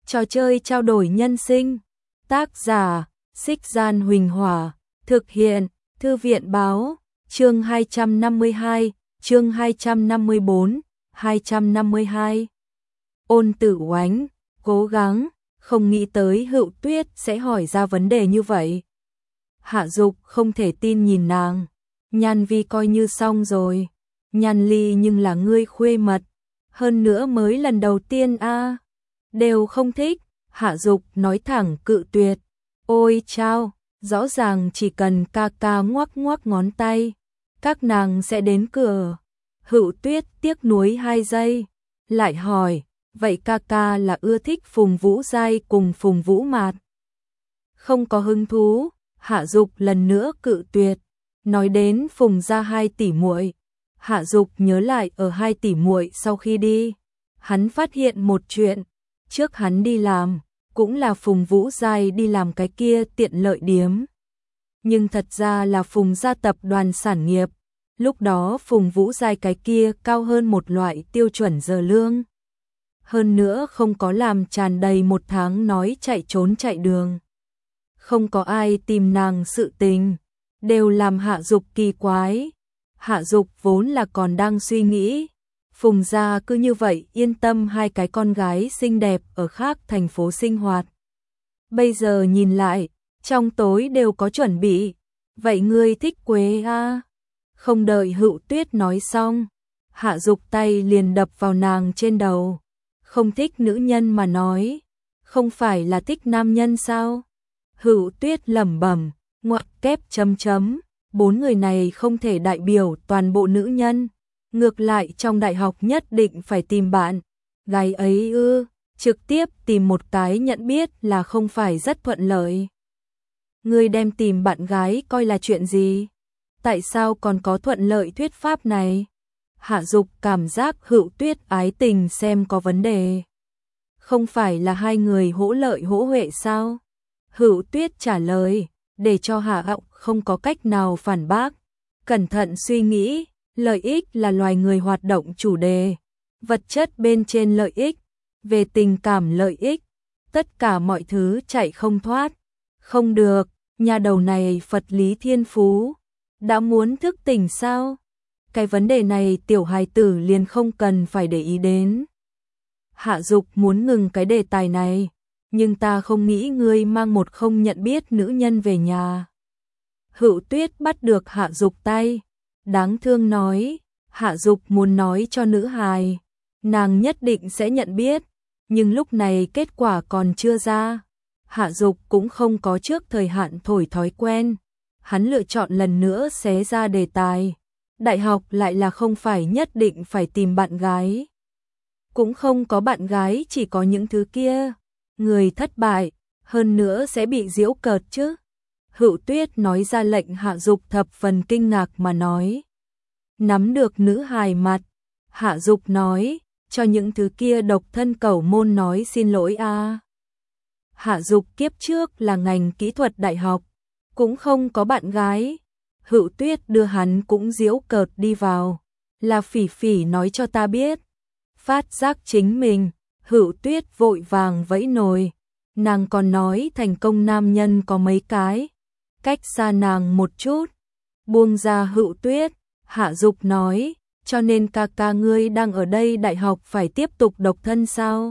Trò chơi trao đổi nhân sinh. Tác giả: Xích Gian Huỳnh Hỏa. Thực hiện: Thư viện báo. Chương 252, chương 254, 252. Ôn Tử Oánh, cố gắng, không nghĩ tới Hựu Tuyết sẽ hỏi ra vấn đề như vậy. Hạ Dục không thể tin nhìn nàng. Nhan Vi coi như xong rồi. Nhan Ly nhưng là ngươi khuê mật. Hơn nữa mới lần đầu tiên a, đều không thích. Hạ Dục nói thẳng cự tuyệt. Ôi chao, rõ ràng chỉ cần ca ca ngoắc ngoắc ngón tay, các nàng sẽ đến cửa. Hựu Tuyết tiếc nuối 2 giây, lại hỏi, vậy ca ca là ưa thích Phùng Vũ Giai cùng Phùng Vũ Mạt? Không có hứng thú. Hạ Dục lần nữa cự tuyệt. Nói đến Phùng gia 2 tỷ muội, Hạ Dục nhớ lại ở 2 tỷ muội sau khi đi, hắn phát hiện một chuyện, trước hắn đi làm, cũng là Phùng Vũ Giai đi làm cái kia tiện lợi điếm. Nhưng thật ra là Phùng gia tập đoàn sản nghiệp, lúc đó Phùng Vũ Giai cái kia cao hơn một loại tiêu chuẩn giờ lương. Hơn nữa không có làm tràn đầy 1 tháng nói chạy trốn chạy đường. Không có ai tìm nàng sự tình, đều làm Hạ Dục kỳ quái. Hạ Dục vốn là còn đang suy nghĩ, Phùng gia cứ như vậy yên tâm 2 cái con gái xinh đẹp ở khác thành phố sinh hoạt. Bây giờ nhìn lại, trong tối đều có chuẩn bị. Vậy ngươi thích Quế a? Không đợi Hựu Tuyết nói xong, Hạ Dục tay liền đập vào nàng trên đầu. Không thích nữ nhân mà nói, không phải là thích nam nhân sao? Hựu Tuyết lẩm bẩm, ngoặc kép chấm chấm, 4 người này không thể đại biểu toàn bộ nữ nhân, ngược lại trong đại học nhất định phải tìm bạn gái ấy ư? Trực tiếp tìm một cái nhận biết là không phải rất thuận lợi. Ngươi đem tìm bạn gái coi là chuyện gì? Tại sao còn có thuận lợi thuyết pháp này? Hạ Dục cảm giác Hựu Tuyết ái tình xem có vấn đề. Không phải là 2 người hỗ lợi hỗ huệ sao? Hựu Tuyết trả lời, để cho Hạ Họng không có cách nào phản bác. Cẩn thận suy nghĩ, lợi ích là loài người hoạt động chủ đề. Vật chất bên trên lợi ích, về tình cảm lợi ích, tất cả mọi thứ chạy không thoát. Không được, nhà đầu này Phật lý thiên phú, đã muốn thức tỉnh sao? Cái vấn đề này tiểu hài tử liền không cần phải để ý đến. Hạ Dục muốn ngừng cái đề tài này, nhưng ta không nghĩ ngươi mang một không nhận biết nữ nhân về nhà. Hựu Tuyết bắt được Hạ Dục tay, đáng thương nói, Hạ Dục muốn nói cho nữ hài, nàng nhất định sẽ nhận biết, nhưng lúc này kết quả còn chưa ra. Hạ Dục cũng không có trước thời hạn thổi thói quen, hắn lựa chọn lần nữa xé ra đề tài. Đại học lại là không phải nhất định phải tìm bạn gái. Cũng không có bạn gái chỉ có những thứ kia. Người thất bại, hơn nữa sẽ bị giễu cợt chứ. Hựu Tuyết nói ra lệnh Hạ Dục thập phần kinh ngạc mà nói. Nắm được nữ hài mặt, Hạ Dục nói, cho những thứ kia độc thân cẩu môn nói xin lỗi a. Hạ Dục kiếp trước là ngành kỹ thuật đại học, cũng không có bạn gái. Hựu Tuyết đưa hắn cũng giễu cợt đi vào, là Phỉ Phỉ nói cho ta biết. Phát giác chính mình, Hựu Tuyết vội vàng vẫy nồi, nàng còn nói thành công nam nhân có mấy cái, cách xa nàng một chút. Buông ra Hựu Tuyết, Hạ Dục nói, cho nên ca ca ngươi đang ở đây đại học phải tiếp tục độc thân sao?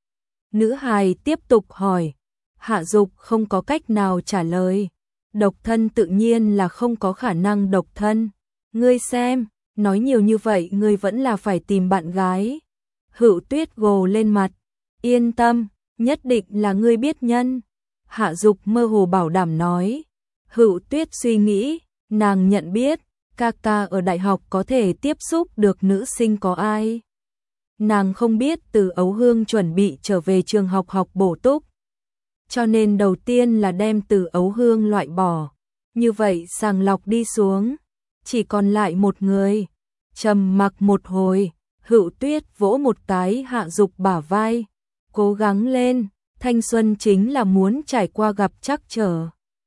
Nữ hài tiếp tục hỏi, Hạ Dục không có cách nào trả lời. Độc thân tự nhiên là không có khả năng độc thân. Ngươi xem, nói nhiều như vậy ngươi vẫn là phải tìm bạn gái. Hựu Tuyết gồ lên mặt, yên tâm, nhất định là ngươi biết nhân. Hạ Dục mơ hồ bảo đảm nói. Hựu Tuyết suy nghĩ, nàng nhận biết, ca ca ở đại học có thể tiếp xúc được nữ sinh có ai. Nàng không biết Từ Ấu Hương chuẩn bị trở về trường học học bổ túc, cho nên đầu tiên là đem Từ Ấu Hương loại bỏ. Như vậy sàng lọc đi xuống, chỉ còn lại một người. Trầm mặc một hồi, Hựu Tuyết vỗ một cái Hạ Dục bả vai. Cố gắng lên, thanh xuân chính là muốn trải qua gặp trắc trở.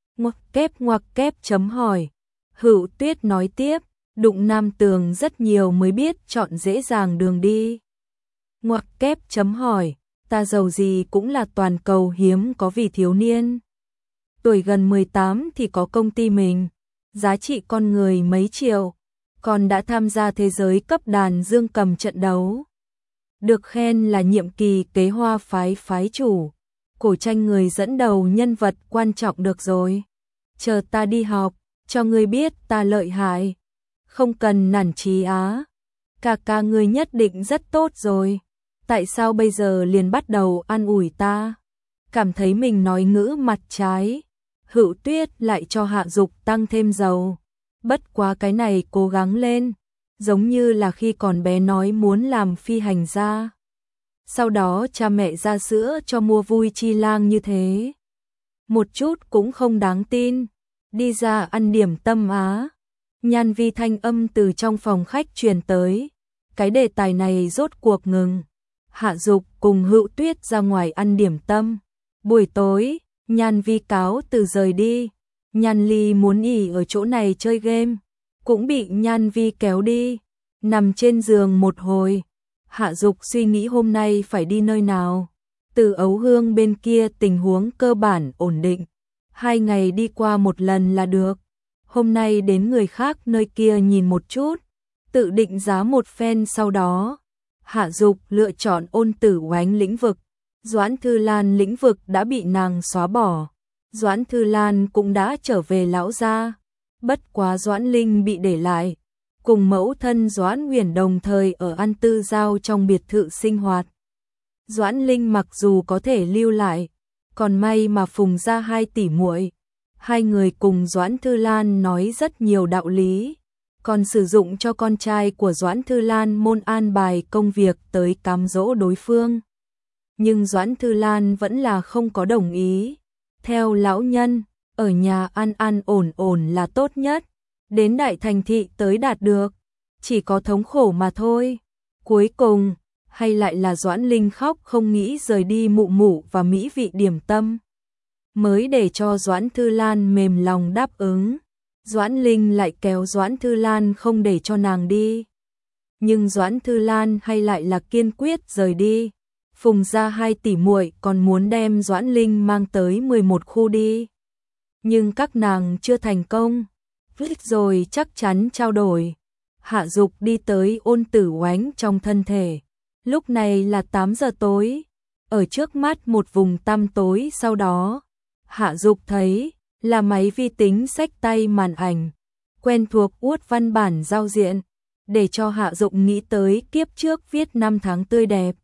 Ngoặc kép chấm hỏi. Hựu Tuyết nói tiếp, đụng nam tường rất nhiều mới biết chọn dễ dàng đường đi. Ngoặc kép chấm hỏi, ta giàu gì cũng là toàn cầu hiếm có vì thiếu niên. Tuổi gần 18 thì có công ty mình, giá trị con người mấy triệu, còn đã tham gia thế giới cấp đàn dương cầm trận đấu. Được khen là nhiệm kỳ kế hoa phái phái chủ, cổ tranh người dẫn đầu nhân vật quan trọng được rồi. Chờ ta đi học, cho ngươi biết ta lợi hại. Không cần nản chí á. Ca ngươi nhất định rất tốt rồi. Tại sao bây giờ liền bắt đầu an ủi ta? Cảm thấy mình nói ngữ mặt trái. Hữu Tuyết lại cho Hạ Dục tăng thêm dầu. Bất quá cái này cố gắng lên, giống như là khi còn bé nói muốn làm phi hành gia. Sau đó cha mẹ ra sữa cho mua vui chi lang như thế. Một chút cũng không đáng tin. Đi ra ăn điểm tâm á. Nhan Vi thanh âm từ trong phòng khách truyền tới. Cái đề tài này rốt cuộc ngừng. Hạ Dục cùng Hữu Tuyết ra ngoài ăn điểm tâm. Buổi tối, Nhan Vi cáo từ rời đi. Nhan Ly muốn ỉ ở chỗ này chơi game, cũng bị Nhan Vi kéo đi. Nằm trên giường một hồi, Hạ Dục suy nghĩ hôm nay phải đi nơi nào. Từ Ấu Hương bên kia tình huống cơ bản ổn định, 2 ngày đi qua một lần là được. Hôm nay đến người khác nơi kia nhìn một chút, tự định giá một phen. Sau đó Hạ Dục lựa chọn Ôn Tử Oánh lĩnh vực. Doãn Thư Lan lĩnh vực đã bị nàng xóa bỏ. Doãn Thư Lan cũng đã trở về lão gia. Bất quá Doãn Linh bị để lại, cùng mẫu thân Doãn Huyền đồng thời ở An Tư Giao trong biệt thự sinh hoạt. Doãn Linh mặc dù có thể lưu lại, còn may mà Phùng gia 2 tỷ muội, 2 người cùng Doãn Thư Lan nói rất nhiều đạo lý, còn sử dụng cho con trai của Doãn Thư Lan môn an bài công việc tới cám dỗ đối phương. Nhưng Doãn Thư Lan vẫn là không có đồng ý. Theo lão nhân, ở nhà an an ổn ổn là tốt nhất, đến đại thành thị tới đạt được, chỉ có thống khổ mà thôi. Cuối cùng, hay lại là Doãn Linh khóc không nghĩ rời đi mụ mụ và mỹ vị điểm tâm, mới để cho Doãn Thư Lan mềm lòng đáp ứng. Doãn Linh lại kéo Doãn Thư Lan không để cho nàng đi. Nhưng Doãn Thư Lan hay lại là kiên quyết rời đi. Phùng gia 2 tỷ muội còn muốn đem Doãn Linh mang tới 11 khu đi. Nhưng các nàng chưa thành công. Rồi chắc chắn trao đổi. Hạ Dục đi tới Ôn Tử Oánh trong thân thể. Lúc này là 8 giờ tối. Ở trước mắt một vùng tăm tối. Sau đó Hạ Dục thấy là máy vi tính xách tay màn ảnh. Quen thuộc uất văn bản giao diện. Để cho Hạ Dục nghĩ tới kiếp trước viết năm tháng tươi đẹp.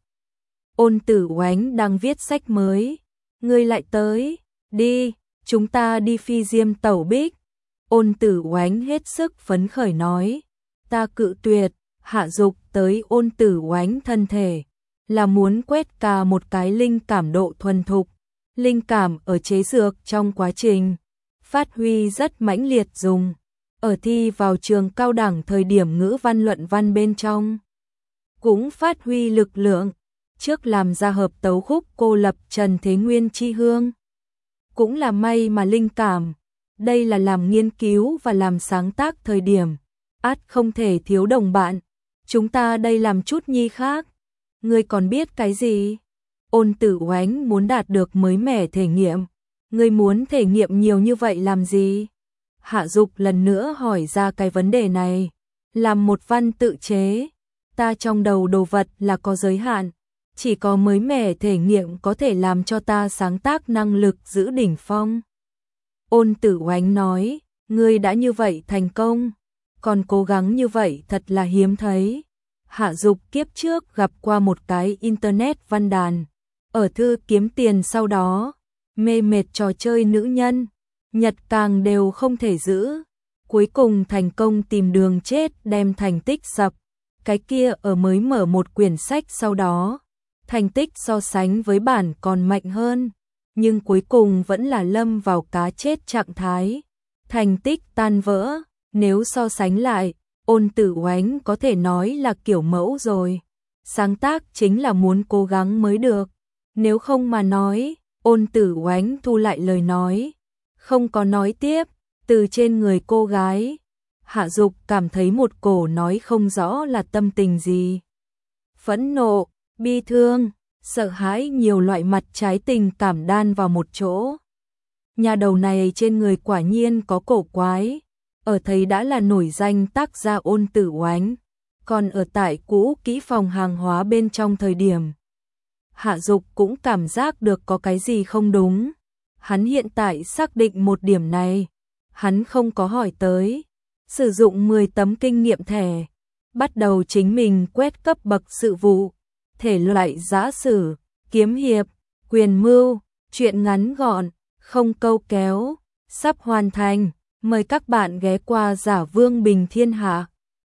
Ôn Tử Oánh đang viết sách mới. Ngươi lại tới, đi, chúng ta đi phi diêm tẩu bích. Ôn Tử Oánh hết sức phấn khởi nói. Ta cự tuyệt. Hạ Dục tới Ôn Tử Oánh thân thể, là muốn quét cà một cái linh cảm độ thuần thục. Linh cảm ở chế dược trong quá trình phát huy rất mãnh liệt dùng. Ở thi vào trường cao đẳng thời điểm ngữ văn luận văn bên trong. Cũng phát huy lực lượng. Trước làm ra hợp tấu khúc cô lập Trần Thế Nguyên chi hương. Cũng là may mà linh cảm. Đây là làm nghiên cứu và làm sáng tác thời điểm. Át không thể thiếu đồng bạn. Chúng ta đây làm chút nhi khác. Ngươi còn biết cái gì? Ôn Tử Oánh muốn đạt được mới mẻ thể nghiệm. Ngươi muốn thể nghiệm nhiều như vậy làm gì? Hạ Dục lần nữa hỏi ra cái vấn đề này. Làm một văn tự chế. Ta trong đầu đồ vật là có giới hạn. Chỉ có mới mẻ thể nghiệm có thể làm cho ta sáng tác năng lực giữ đỉnh phong. Ôn Tử Oánh nói, ngươi đã như vậy thành công, còn cố gắng như vậy thật là hiếm thấy. Hạ Dục kiếp trước gặp qua một cái internet văn đàn, ở thư kiếm tiền sau đó, mê mệt trò chơi nữ nhân, nhật càng đều không thể giữ. Cuối cùng thành công tìm đường chết đem thành tích sập, cái kia ở mới mở một quyển sách sau đó. Thành tích so sánh với bản còn mạnh hơn, nhưng cuối cùng vẫn là lâm vào cá chết trạng thái. Thành tích tan vỡ, nếu so sánh lại, Ôn Tử Oánh có thể nói là kiểu mẫu rồi. Sáng tác chính là muốn cố gắng mới được. Nếu không mà nói, Ôn Tử Oánh thu lại lời nói. Không có nói tiếp, từ trên người cô gái. Hạ Dục cảm thấy một cổ nói không rõ là tâm tình gì. Phẫn nộ, bi thương, sợ hãi nhiều loại mặt trái tình cảm đan vào một chỗ. Nhà đầu này trên người quả nhiên có cổ quái, ở thấy đã là nổi danh tác gia Ôn Tử Oánh, còn ở tại cũ kỹ phòng hàng hóa bên trong thời điểm. Hạ Dục cũng cảm giác được có cái gì không đúng. Hắn hiện tại xác định một điểm này, hắn không có hỏi tới, sử dụng 10 tấm kinh nghiệm thẻ, bắt đầu chính mình quét cấp bậc sự vụ, thể loại giã sử, kiếm hiệp, quyền mưu, truyện ngắn gọn, không câu kéo, sắp hoàn thành, mời các bạn ghé qua Giả Vương Bình Thiên Hạ.